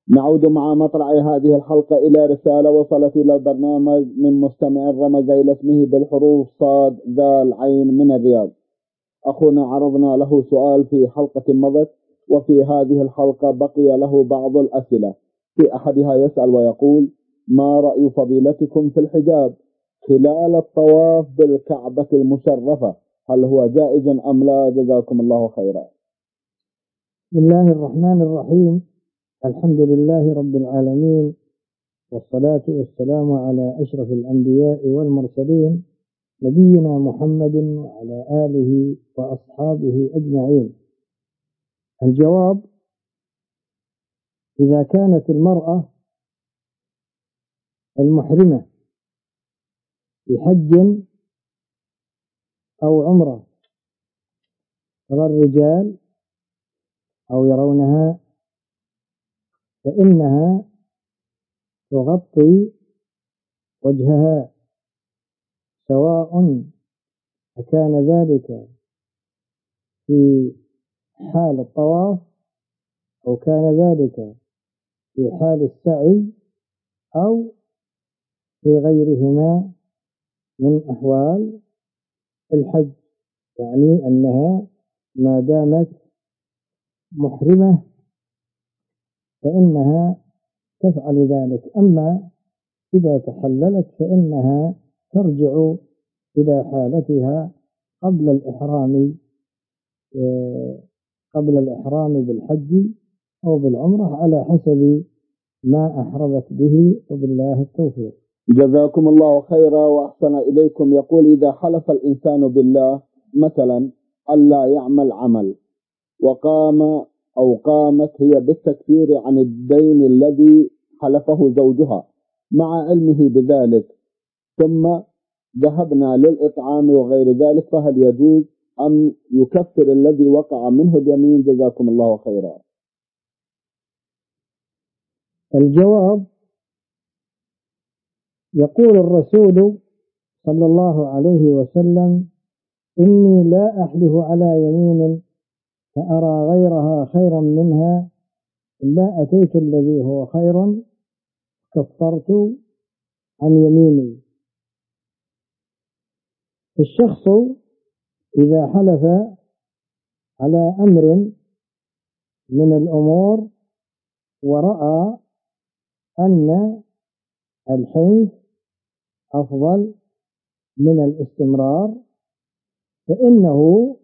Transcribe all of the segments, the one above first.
نعود مع مطلع هذه الحلقة إلى رسالة وصلت إلى البرنامج من مستمع رمز إلى اسمه بالحروف صاد ذال عين من الرياض. أخونا عرضنا له سؤال في حلقة مضت، وفي هذه الحلقة بقي له بعض الأسئلة. في أحدها يسأل ويقول: ما رأي فضيلتكم في الحجاب خلال الطواف بالكعبة المشرفة؟ هل هو جائز أم لا؟ جزاكم الله خيرا. بسم الله الرحمن الرحيم. الحمد لله رب العالمين، والصلاة والسلام على أشرف الأنبياء والمرسلين، نبينا محمد وعلى آله وأصحابه أجمعين. الجواب: إذا كانت المرأة المحرمة بحج أو عمرة ترى الرجال أو يرونها، فإنها تغطي وجهها، سواء أكان ذلك في حال الطواف أو كان ذلك في حال السعي أو في غيرهما من أحوال الحج، يعني أنها ما دامت محرمة فإنها تفعل ذلك. أما إذا تحللت فإنها ترجع إلى حالتها قبل الإحرام بالحج أو بالعمرة على حسب ما أحرمت به، وبالله التوفيق. جزاكم الله خيرا وأحسن إليكم. يقول: إذا حلف الإنسان بالله مثلا ألا يعمل عمل، قامت هي بالتكفير عن الدين الذي حلفه زوجها مع علمه بذلك، ثم ذهبنا للإطعام وغير ذلك، فهل يجوز أم يكفر الذي وقع منه اليمين؟ جزاكم الله خيرا. الجواب: يقول الرسول صلى الله عليه وسلم: إني لا أحلف على يمين فأرى غيرها خيرا منها إلا أتيت الذي هو خيرا كفرت عن يميني. الشخص إذا حلف على أمر من الأمور ورأى أن الحنث أفضل من الاستمرار، فإنه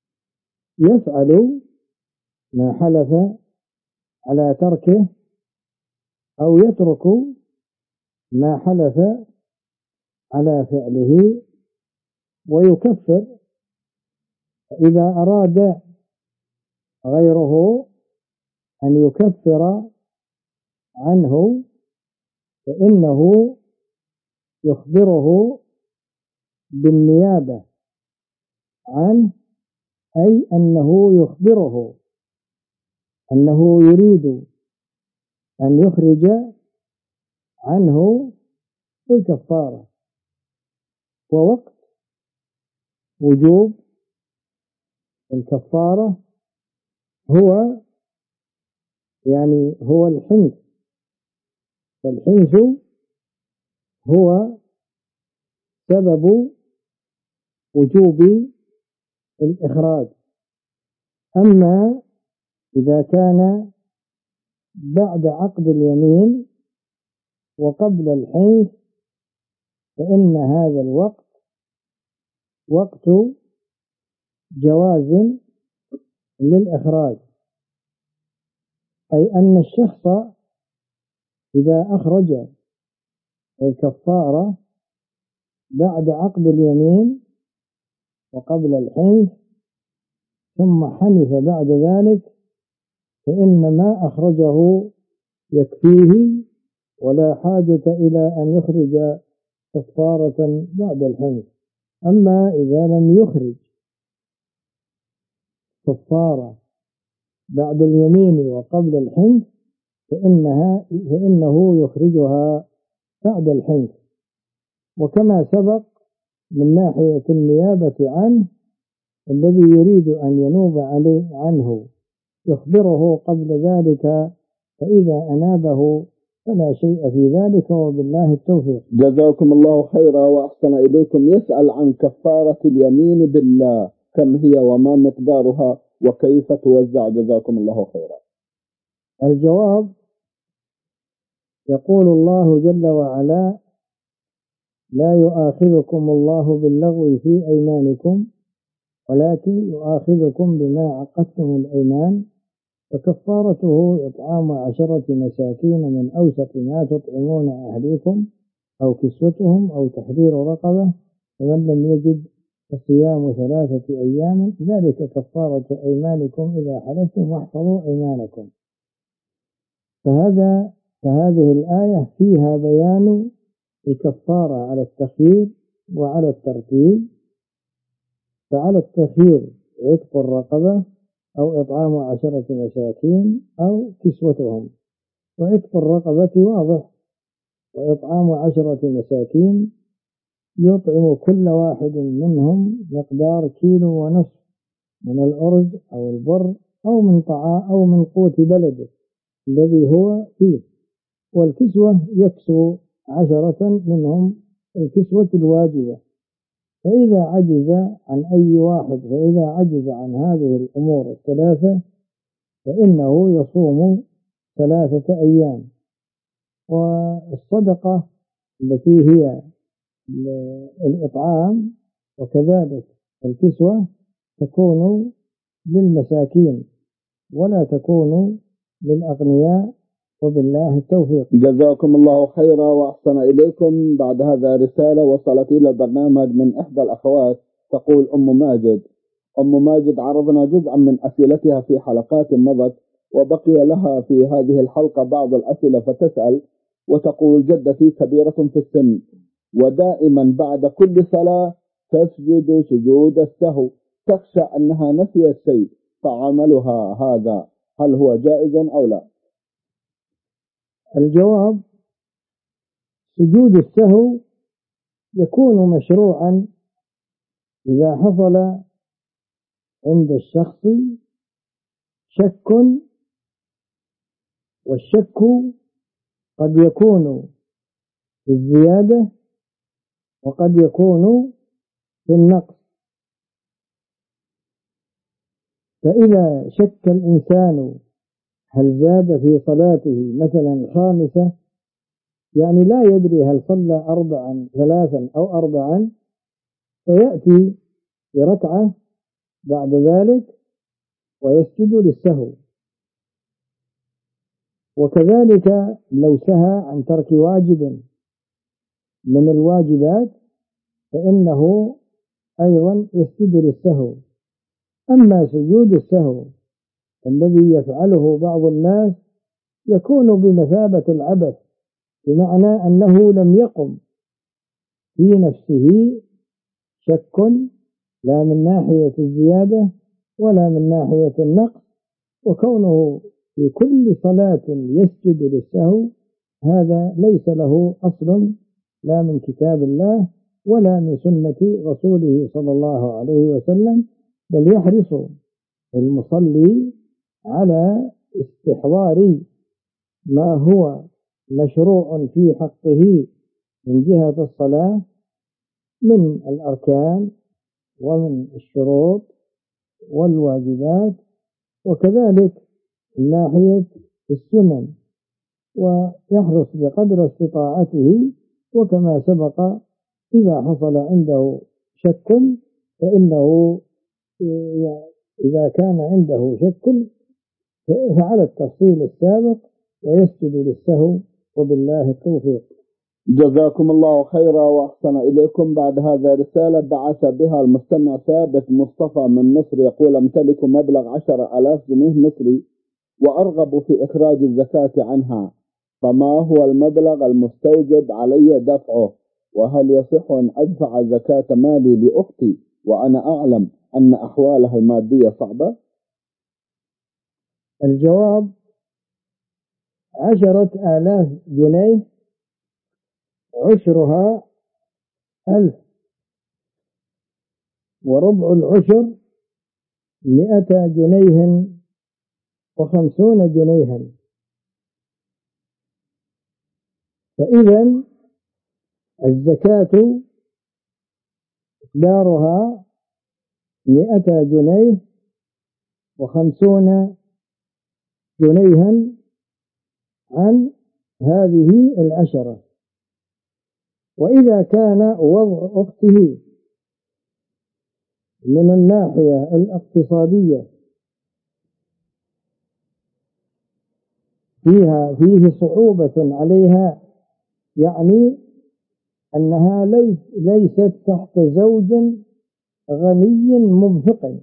يفعل ما حلف على تركه أو يترك ما حلف على فعله ويكفر. إذا أراد غيره أن يكفر عنه فإنه يخبره بالنيابة عنه، أي أنه يخبره أنه يريد أن يخرج عنه الكفارة. ووقت وجوب الكفارة هو الحنث، فالحنث هو سبب وجوب الإخراج. أما إذا كان بعد عقد اليمين وقبل الحنث فإن هذا الوقت وقت جواز للإخراج، أي أن الشخص إذا أخرج الكفارة بعد عقد اليمين وقبل الحنث ثم حنث بعد ذلك فإن ما أخرجه يكفيه، ولا حاجة إلى أن يخرج كفارة بعد الحنث. أما إذا لم يخرج كفارة بعد اليمين وقبل الحنث فإنه يخرجها بعد الحنث. وكما سبق من ناحية النيابة عنه، الذي يريد أن ينوب عنه يخبره قبل ذلك فإذا أنابه فلا شيء في ذلك، وبالله التوفيق. جزاكم الله خيرا وأحسن إليكم. يسأل عن كفارة اليمين بالله، كم هي وما مقدارها وكيف توزع؟ جزاكم الله خيرا. الجواب: يقول الله جل وعلا: لا يؤاخذكم الله باللغو في أيمانكم ولكن يؤاخذكم بما عقدتم الأيمان، فكفارته إطعام 10 مساكين من أوسط ما تطعمون أهليكم أو كسوتهم أو تحرير رقبة، فمن لم يجد فصيام 3 أيام، ذلك كفارة أيمانكم إذا حلفتم واحفظوا أيمانكم. فهذه الآية فيها بيان الكفارة على التخيير وعلى الترتيب. فعلى التخيير عتق الرقبة أو إطعام 10 مساكين أو كسوتهم، وعتق الرقبة واضح، وإطعام 10 مساكين يطعم كل واحد منهم مقدار 1.5 كيلو من الأرز أو البر أو من طعام أو من قوت بلده الذي هو فيه، والكسوة يكسو 10 منهم الكسوة الواجبة. فإذا عجز عن هذه الأمور الثلاثة فإنه يصوم 3 أيام. والصدقة التي هي الإطعام وكذلك الكسوة تكون للمساكين ولا تكون للأغنياء، وبالله التوفيق. جزاكم الله خيرا وأحسن إليكم. بعد هذا رسالة وصلت إلى البرنامج من إحدى الأخوات، تقول أم ماجد عرضنا جزءا من أسئلتها في حلقات مضت، وبقي لها في هذه الحلقة بعض الأسئلة، فتسأل وتقول: جدتي كبيرة في السن ودائما بعد كل صلاة تسجد سجود السهو، تخشى أنها نسيت شيء، فعملها هذا هل هو جائز أو لا؟ الجواب: سجود السهو يكون مشروعا إذا حصل عند الشخص شك، والشك قد يكون في الزيادة وقد يكون في النقص. فإذا شك الإنسان هل زاد في صلاته مثلا 5، يعني لا يدري هل صلى 4 3 أو 4، فيأتي بركعة بعد ذلك ويسجد للسهو. وكذلك لو سهى عن ترك واجب من الواجبات فإنه أيضا يسجد للسهو. أما سجود السهو الذي يفعله بعض الناس يكون بمثابة العبث، بمعنى أنه لم يقم في نفسه شك لا من ناحية الزيادة ولا من ناحية النقص، وكونه في كل صلاة يسجد للسهو هذا ليس له أصل لا من كتاب الله ولا من سنة رسوله صلى الله عليه وسلم، بل يحرص المصلي على استحضار ما هو مشروع في حقه من جهة الصلاة من الأركان ومن الشروط والواجبات، وكذلك من ناحية السنن، ويحرص بقدر استطاعته. وكما سبق إذا حصل عنده شك فإنه إذا كان عنده شك فعلى التفصيل السابق ويسجد للسهو، وبالله التوفيق. جزاكم الله خيرا وأحسن إليكم. بعد هذا رسالة بعث بها المستمع ثابت مصطفى من مصر، يقول: أمتلك مبلغ 10,000 جنيه مصري وأرغب في إخراج الزكاة عنها، فما هو المبلغ المستوجب علي دفعه؟ وهل يصح أن أدفع زكاة مالي لأختي وأنا أعلم أن أحوالها المادية صعبة؟ الجواب: 10,000 جنيه عشرها 1000، وربع العشر 100 جنيه و50 جنيها، فإذا الزكاة مقدارها 100 جنيه و50 جنيها عن هذه العشرة. وإذا كان وضع أخته من الناحية الاقتصادية فيه صعوبة عليها، يعني أنها ليست تحت زوج غني منفق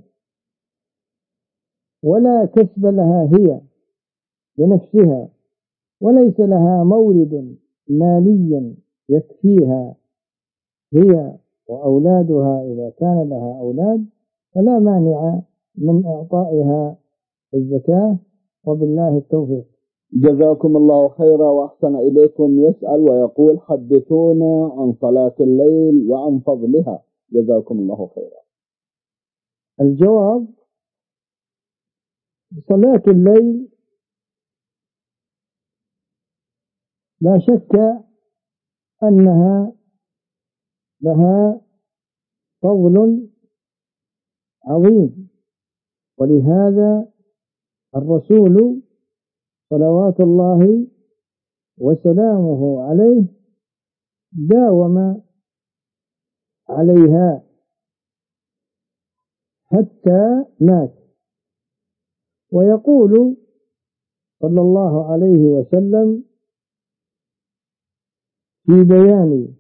ولا كسب لها هي لنفسها، وليس لها مورد مالي يكفيها هي وأولادها إذا كان لها أولاد، فلا مانع من إعطائها الزكاة، وبالله التوفيق. جزاكم الله خيرا وأحسن إليكم. يسأل ويقول: حدثونا عن صلاة الليل وعن فضلها، جزاكم الله خيرا. الجواب: صلاة الليل لا شك أنها لها فضل عظيم، ولهذا الرسول صلوات الله وسلامه عليه داوم عليها حتى مات. ويقول صلى الله عليه وسلم في بيان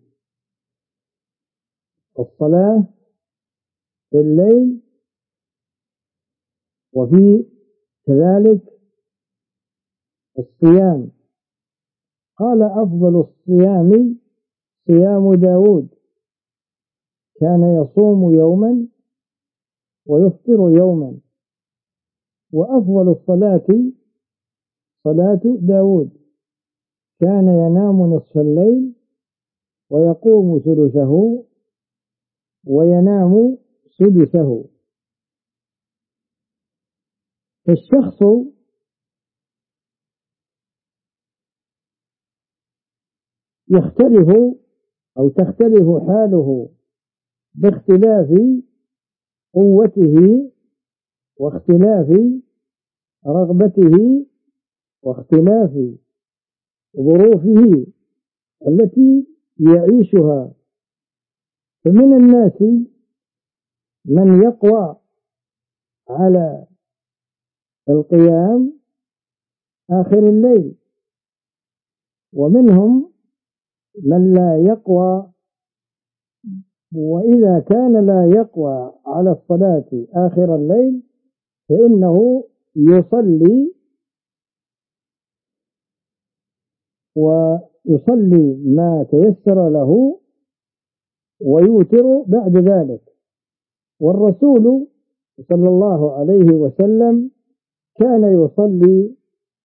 الصلاة في الليل، وفي كذلك الصيام، قال: أفضل الصيام صيام داود، كان يصوم يوما ويفطر يوما. وأفضل الصلاة صلاة داود، كان ينام نصف الليل ويقوم ثلثه وينام سدسه. فالشخص يختلف أو تختلف حاله باختلاف قوته واختلاف رغبته واختلاف ظروفه التي يعيشها. فمن الناس من يقوى على القيام آخر الليل، ومنهم من لا يقوى، وإذا كان لا يقوى على الصلاة آخر الليل فإنه يصلي ما تيسر له ويوتر بعد ذلك. والرسول صلى الله عليه وسلم كان يصلي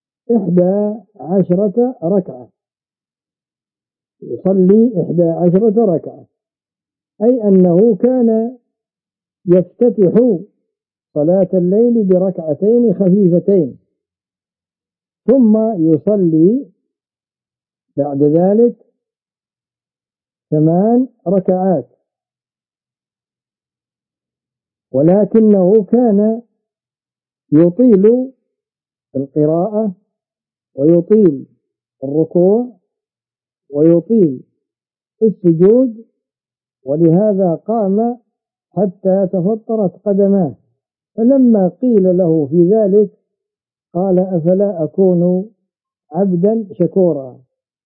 11 ركعة، يصلي 11 ركعة، أي أنه كان يفتتح صلاة الليل بركعتين خفيفتين، ثم يصلي بعد ذلك 8 ركعات. ولكنه كان يطيل القراءة ويطيل الركوع ويطيل السجود، ولهذا قام حتى تفطرت قدماه. فلما قيل له في ذلك قال: أفلا أكون عبدا شكورا.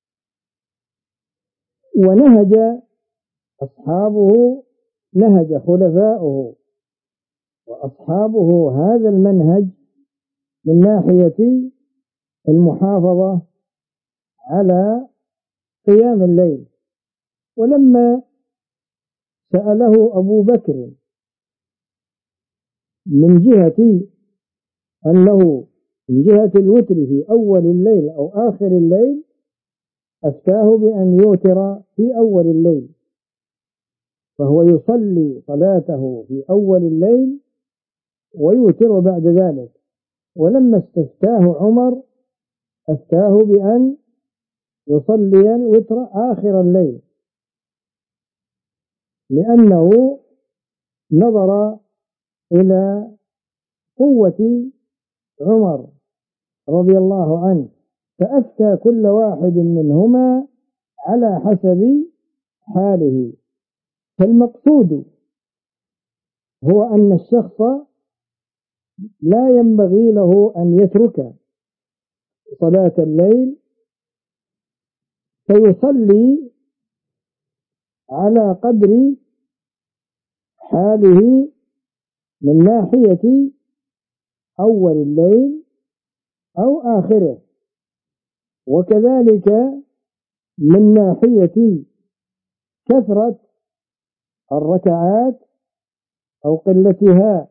ونهج أصحابه، نهج خلفاؤه وأصحابه هذا المنهج من ناحية المحافظة على قيام الليل. ولما سأله أبو بكر من جهة أنه من جهة الوتر في أول الليل أو آخر الليل، أفتاه بأن يوتر في أول الليل، فهو يصلي صلاته في أول الليل ويوتر بعد ذلك. ولما استفتاه عمر أفتاه بأن يصلي الوتر آخر الليل، لأنه نظر إلى قوة عمر رضي الله عنه، فأفتى كل واحد منهما على حسب حاله. فالمقصود هو أن الشخص لا ينبغي له أن يترك صلاة الليل، فيصلي على قدر حاله من ناحية أول الليل أو آخره، وكذلك من ناحية كثرة الركعات أو قلتها.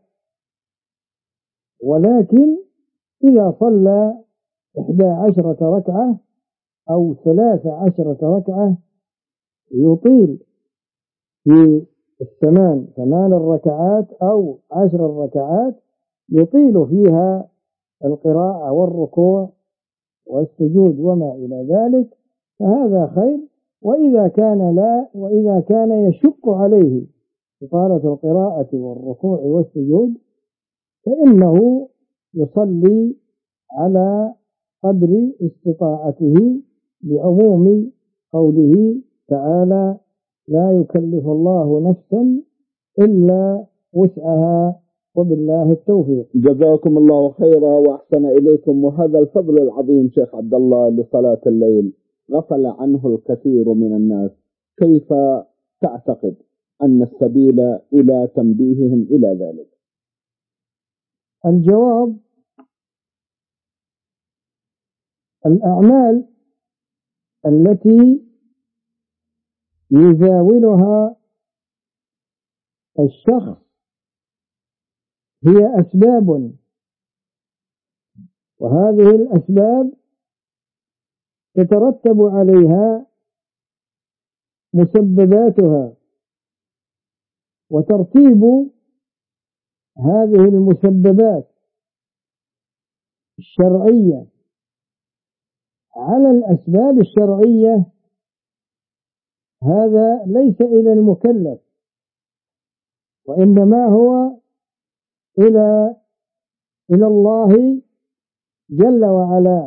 ولكن إذا صلى 11 ركعة أو 13 ركعة يطيل في ثمان الركعات أو 10 الركعات، يطيل فيها القراءة والركوع والسجود وما إلى ذلك، فهذا خير. وإذا كان يشق عليه إطالة القراءة والركوع والسجود فإنه يصلي على قدر استطاعته، بعموم قوله تعالى: لا يكلف الله نفسا إلا وسعها، وبالله التوفيق. جزاكم الله خيرا وأحسن إليكم. وهذا الفضل العظيم شيخ عبد الله لصلاة الليل غفل عنه الكثير من الناس، كيف تعتقد أن السبيل إلى تنبيههم إلى ذلك؟ الجواب: الأعمال التي يزاولها الشخص هي أسباب، وهذه الأسباب تترتب عليها مسبباتها، وترتيب هذه المسببات الشرعية على الأسباب الشرعية هذا ليس إلى المكلف، وإنما هو إلى الله جل وعلا.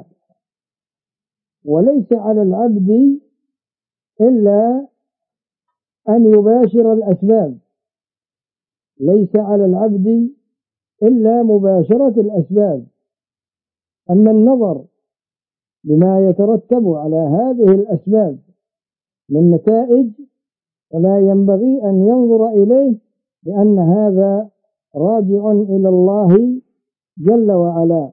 وليس على العبد إلا أن يباشر الأسباب، ليس على العبد إلا مباشرة الأسباب. أما النظر لما يترتب على هذه الأسباب من نتائج فلا ينبغي أن ينظر إليه، لأن هذا راجع إلى الله جل وعلا.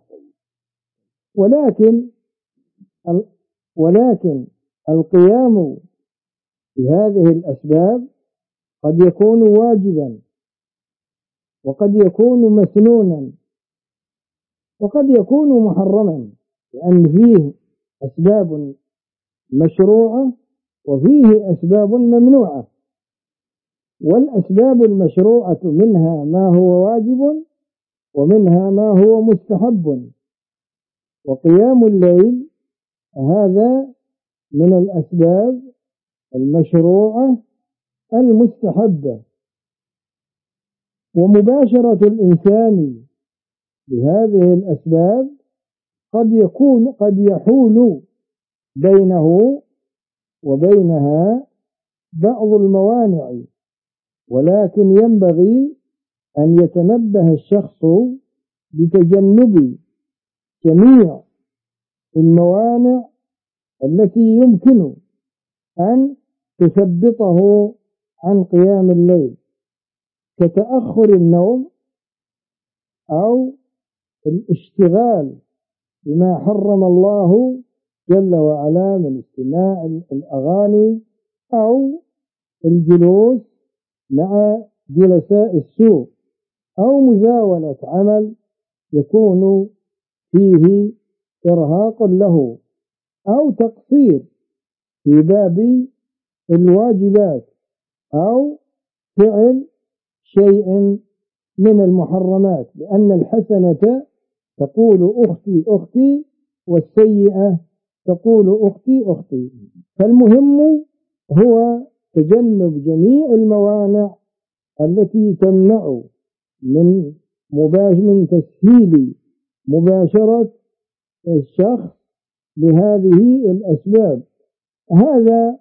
ولكن القيام بهذه الأسباب قد يكون واجبا، وقد يكون مسنونا، وقد يكون محرما، لأن فيه أسباب مشروعة وفيه أسباب ممنوعة. والأسباب المشروعة منها ما هو واجب ومنها ما هو مستحب، وقيام الليل هذا من الأسباب المشروعة المستحبة. ومباشرة الإنسان بهذه الأسباب قد يحول بينه وبينها بعض الموانع، ولكن ينبغي أن يتنبه الشخص بتجنب جميع الموانع التي يمكن أن تثبطه عن قيام الليل، كتأخر النوم أو الاشتغال بما حرم الله جل وعلا من استماع الأغاني أو الجلوس مع جلساء السوء أو مزاولة عمل يكون فيه إرهاق له أو تقصير في باب الواجبات أو فعل شيء من المحرمات، لأن الحسنة تقول أختي أختي والسيئة تقول أختي أختي. فالمهم هو تجنب جميع الموانع التي تمنع من تسهيل مباشرة الشخص بهذه الأسباب. هذا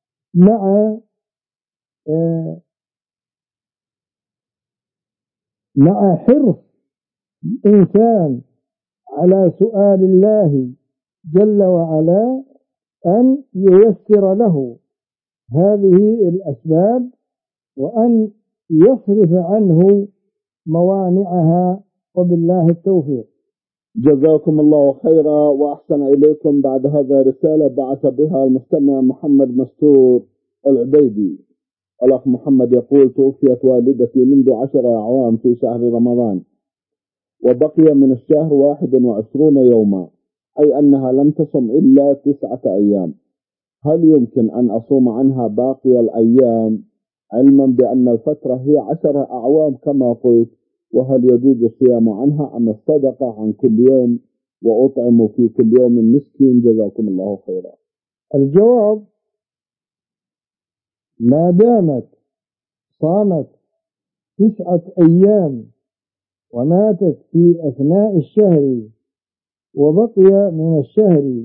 مع حرص الإنسان على سؤال الله جل وعلا أن ييسر له هذه الأسباب وأن يصرف عنه موانعها، وبالله التوفيق. جزاكم الله خيرا وأحسن إليكم. بعد هذا رسالة بعث بها المستمع محمد مستور العبيدي. الأخ محمد يقول: توفيت والدتي منذ 10 أعوام في شهر رمضان، وبقي من الشهر 21 يوما، أي أنها لم تصم إلا 9 أيام. هل يمكن أن أصوم عنها باقي الأيام، علما بأن الفترة هي 10 أعوام كما قلت؟ وهل يجوز الصيام عنها أم الصدقة عن كل يوم وأطعم في كل يوم مسكين؟ جزاكم الله خيرا. الجواب: ما دامت صامت 9 أيام وماتت في أثناء الشهر وبقي من الشهر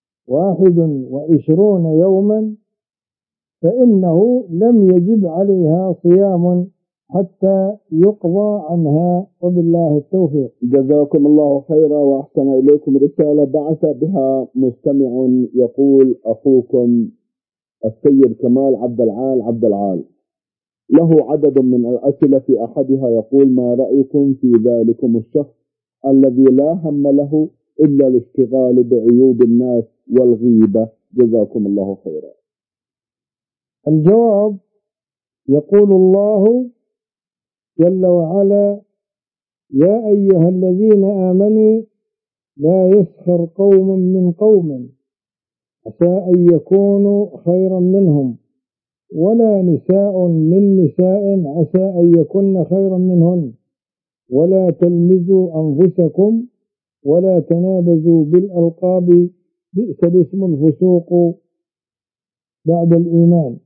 21 يوما فإنه لم يجب عليها صيام حتى يقضى عنها، وبالله التوفيق. جزاكم الله خيرا وأحسن إليكم. رسالة بعث بها مستمع يقول: أخوكم السيد كمال عبد العال له عدد من الأسئلة، في أحدها يقول: ما رأيكم في ذلكم الشخص الذي لا هم له إلا الاشتغال بعيوب الناس والغيبة؟ جزاكم الله خيرا. الجواب: يقول الله جل وعلا: يا أيها الذين آمنوا لا يسخر قوم من قوم عسى أن يكونوا خيرا منهم ولا نساء من نساء عسى أن يكن خيرا منهن ولا تلمزوا أنفسكم ولا تنابزوا بالألقاب بئس الاسم الفسوق بعد الإيمان.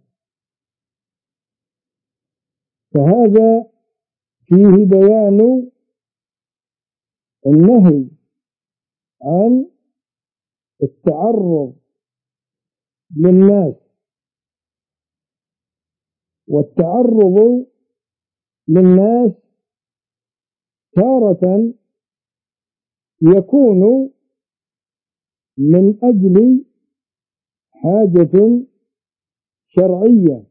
فهذا فيه بيان النهي عن التعرض للناس، والتعرض للناس تارة يكون من أجل حاجة شرعية،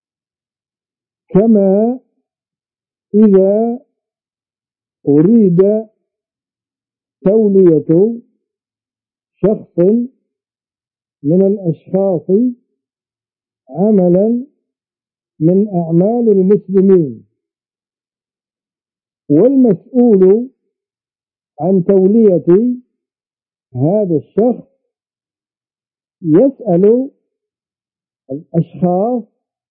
كما إذا أريد تولية شخص من الأشخاص عملا من أعمال المسلمين، والمسؤول عن تولية هذا الشخص يسأل الأشخاص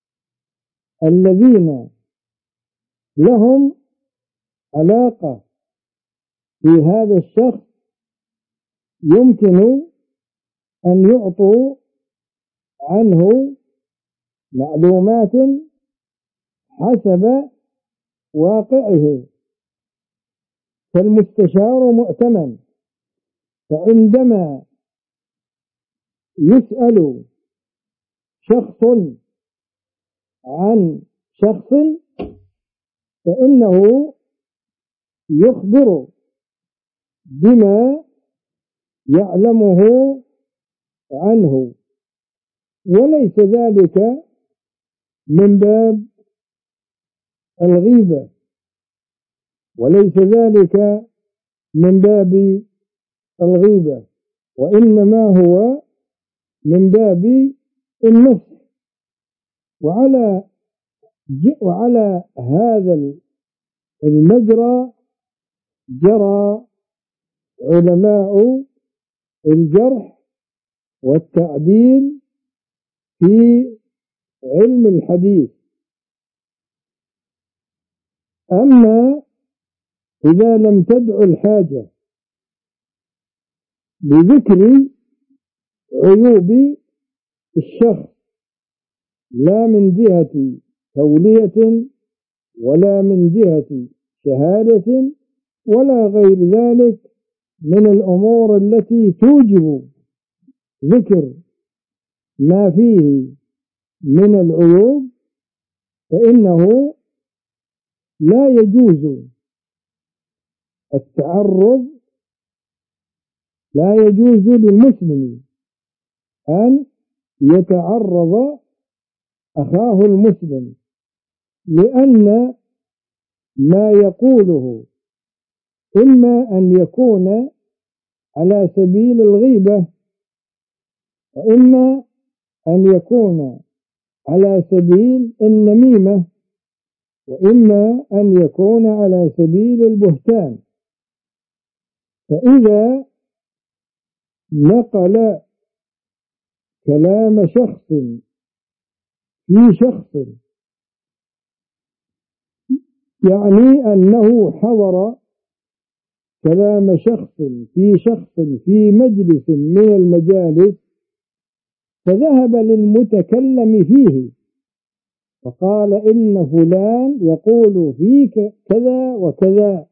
الذين لهم علاقة في هذا الشخص يمكن أن يعطوا عنه معلومات حسب واقعه، فالمستشار مؤتمن. فعندما يسأل شخص عن شخص فإنه يخبر بما يعلمه عنه، وليس ذلك من باب الغيبة، وليس ذلك من باب الغيبة، وإنما هو من باب النصح. وعلى هذا المجرى جرى علماء الجرح والتعديل في علم الحديث. أما إذا لم تدع الحاجة بذكر عيوب الشخص، لا من جهة تولية ولا من جهة شهادة ولا غير ذلك من الأمور التي توجب ذكر ما فيه من العيوب، فإنه لا يجوز التعرض، لا يجوز للمسلم أن يتعرض أخاه المسلم، لأن ما يقوله إما أن يكون على سبيل الغيبة، وإما أن يكون على سبيل النميمة، وإما أن يكون على سبيل البهتان. فإذا نقل كلام شخص في شخص، يعني أنه حضر كلام شخص في شخص في مجلس من المجالس، فذهب للمتكلم فيه فقال إن فلان يقول فيك كذا وكذا،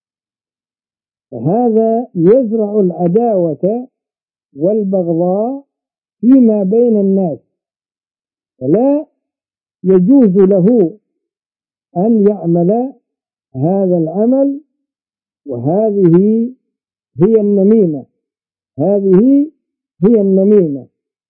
فهذا يزرع العداوة والبغضاء فيما بين الناس، فلا يجوز له أن يعمل هذا العمل. وهذه هي النميمة، هذه هي النميمة.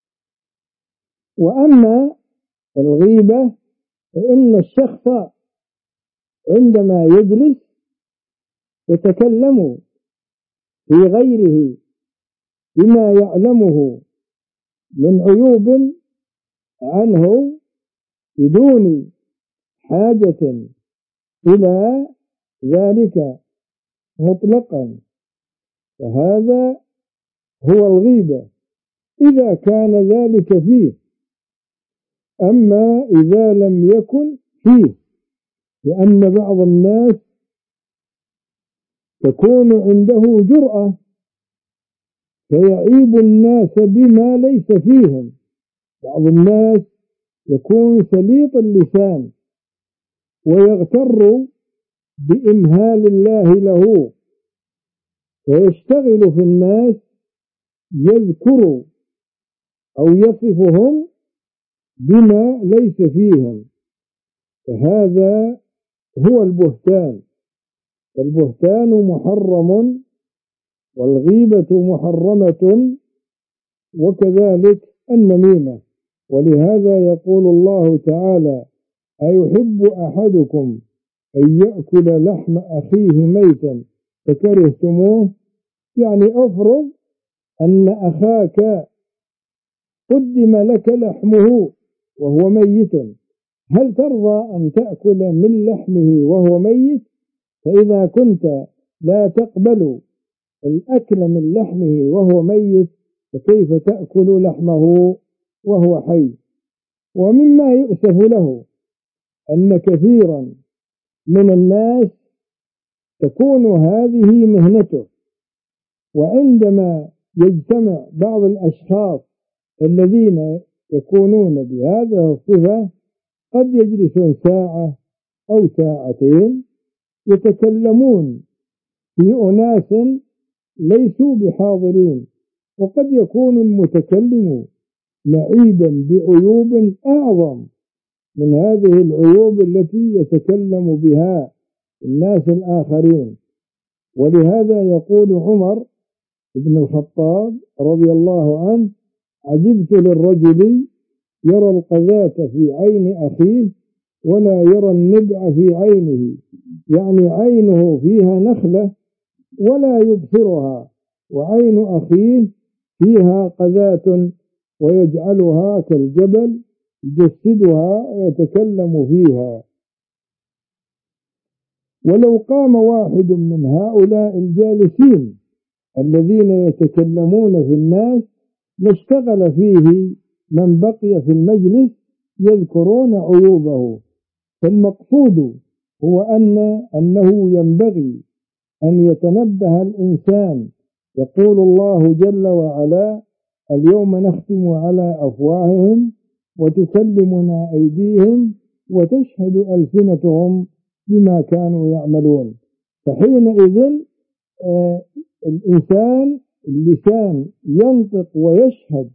وأما الغيبة فإن الشخص عندما يجلس يتكلم في غيره بما يعلمه من عيوب عنه بدون حاجة إلى ذلك مطلقا، فهذا هو الغيبة إذا كان ذلك فيه. أما إذا لم يكن فيه، لأن بعض الناس تكون عنده جرأة فيعيب الناس بما ليس فيهم. بعض الناس يكون سليط اللسان ويغتر بإمهال الله له، فيشتغل في الناس يذكر أو يصفهم بما ليس فيهم، فهذا هو البهتان. البهتان محرم والغيبة محرمة، وكذلك النميمة. ولهذا يقول الله تعالى: أيحب أحدكم أن يأكل لحم أخيه ميتا فكرهتموه؟ يعني أفرض أن أخاك قدم لك لحمه وهو ميت، هل ترضى أن تأكل من لحمه وهو ميت؟ فإذا كنت لا تقبل الأكل من لحمه وهو ميت، فكيف تأكل لحمه وهو حي؟ ومما يؤسف له أن كثيرا من الناس تكون هذه مهنته، وعندما يجتمع بعض الأشخاص الذين يكونون بهذه الصفة قد يجلسون ساعة أو ساعتين يتكلمون في أناس ليسوا بحاضرين، وقد يكون المتكلم معيبا بعيوب أعظم من هذه العيوب التي يتكلم بها الناس الآخرين. ولهذا يقول عمر بن الخطاب رضي الله عنه: عجبت للرجل يرى القذاة في عين أخيه ولا يرى النبع في عينه، يعني عينه فيها نخلة ولا يبصرها، وعين أخيه فيها قذاة ويجعلها كالجبل يجسدها ويتكلم فيها. ولو قام واحد من هؤلاء الجالسين الذين يتكلمون في الناس لاشتغل فيه من بقي في المجلس يذكرون عيوبه. فالمقصود هو أنه ينبغي أن يتنبه الإنسان. يقول الله جل وعلا: اليوم نختم على أفواههم وتكلمنا أيديهم وتشهد ألسنتهم بما كانوا يعملون. فحينئذ الإنسان اللسان ينطق ويشهد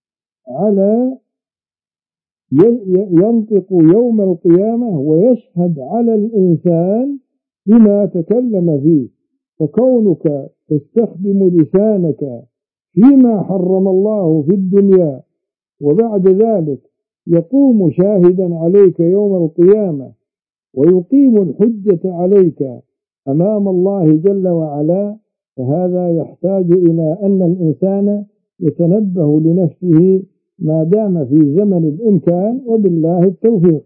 ينطق يوم القيامة ويشهد على الإنسان بما تكلم فيه. فكونك تستخدم لسانك فيما حرم الله في الدنيا وبعد ذلك يقوم شاهدا عليك يوم القيامة ويقيم الحجة عليك أمام الله جل وعلا، فهذا يحتاج إلى أن الإنسان يتنبه لنفسه ما دام في زمن الإمكان، وبالله التوفيق.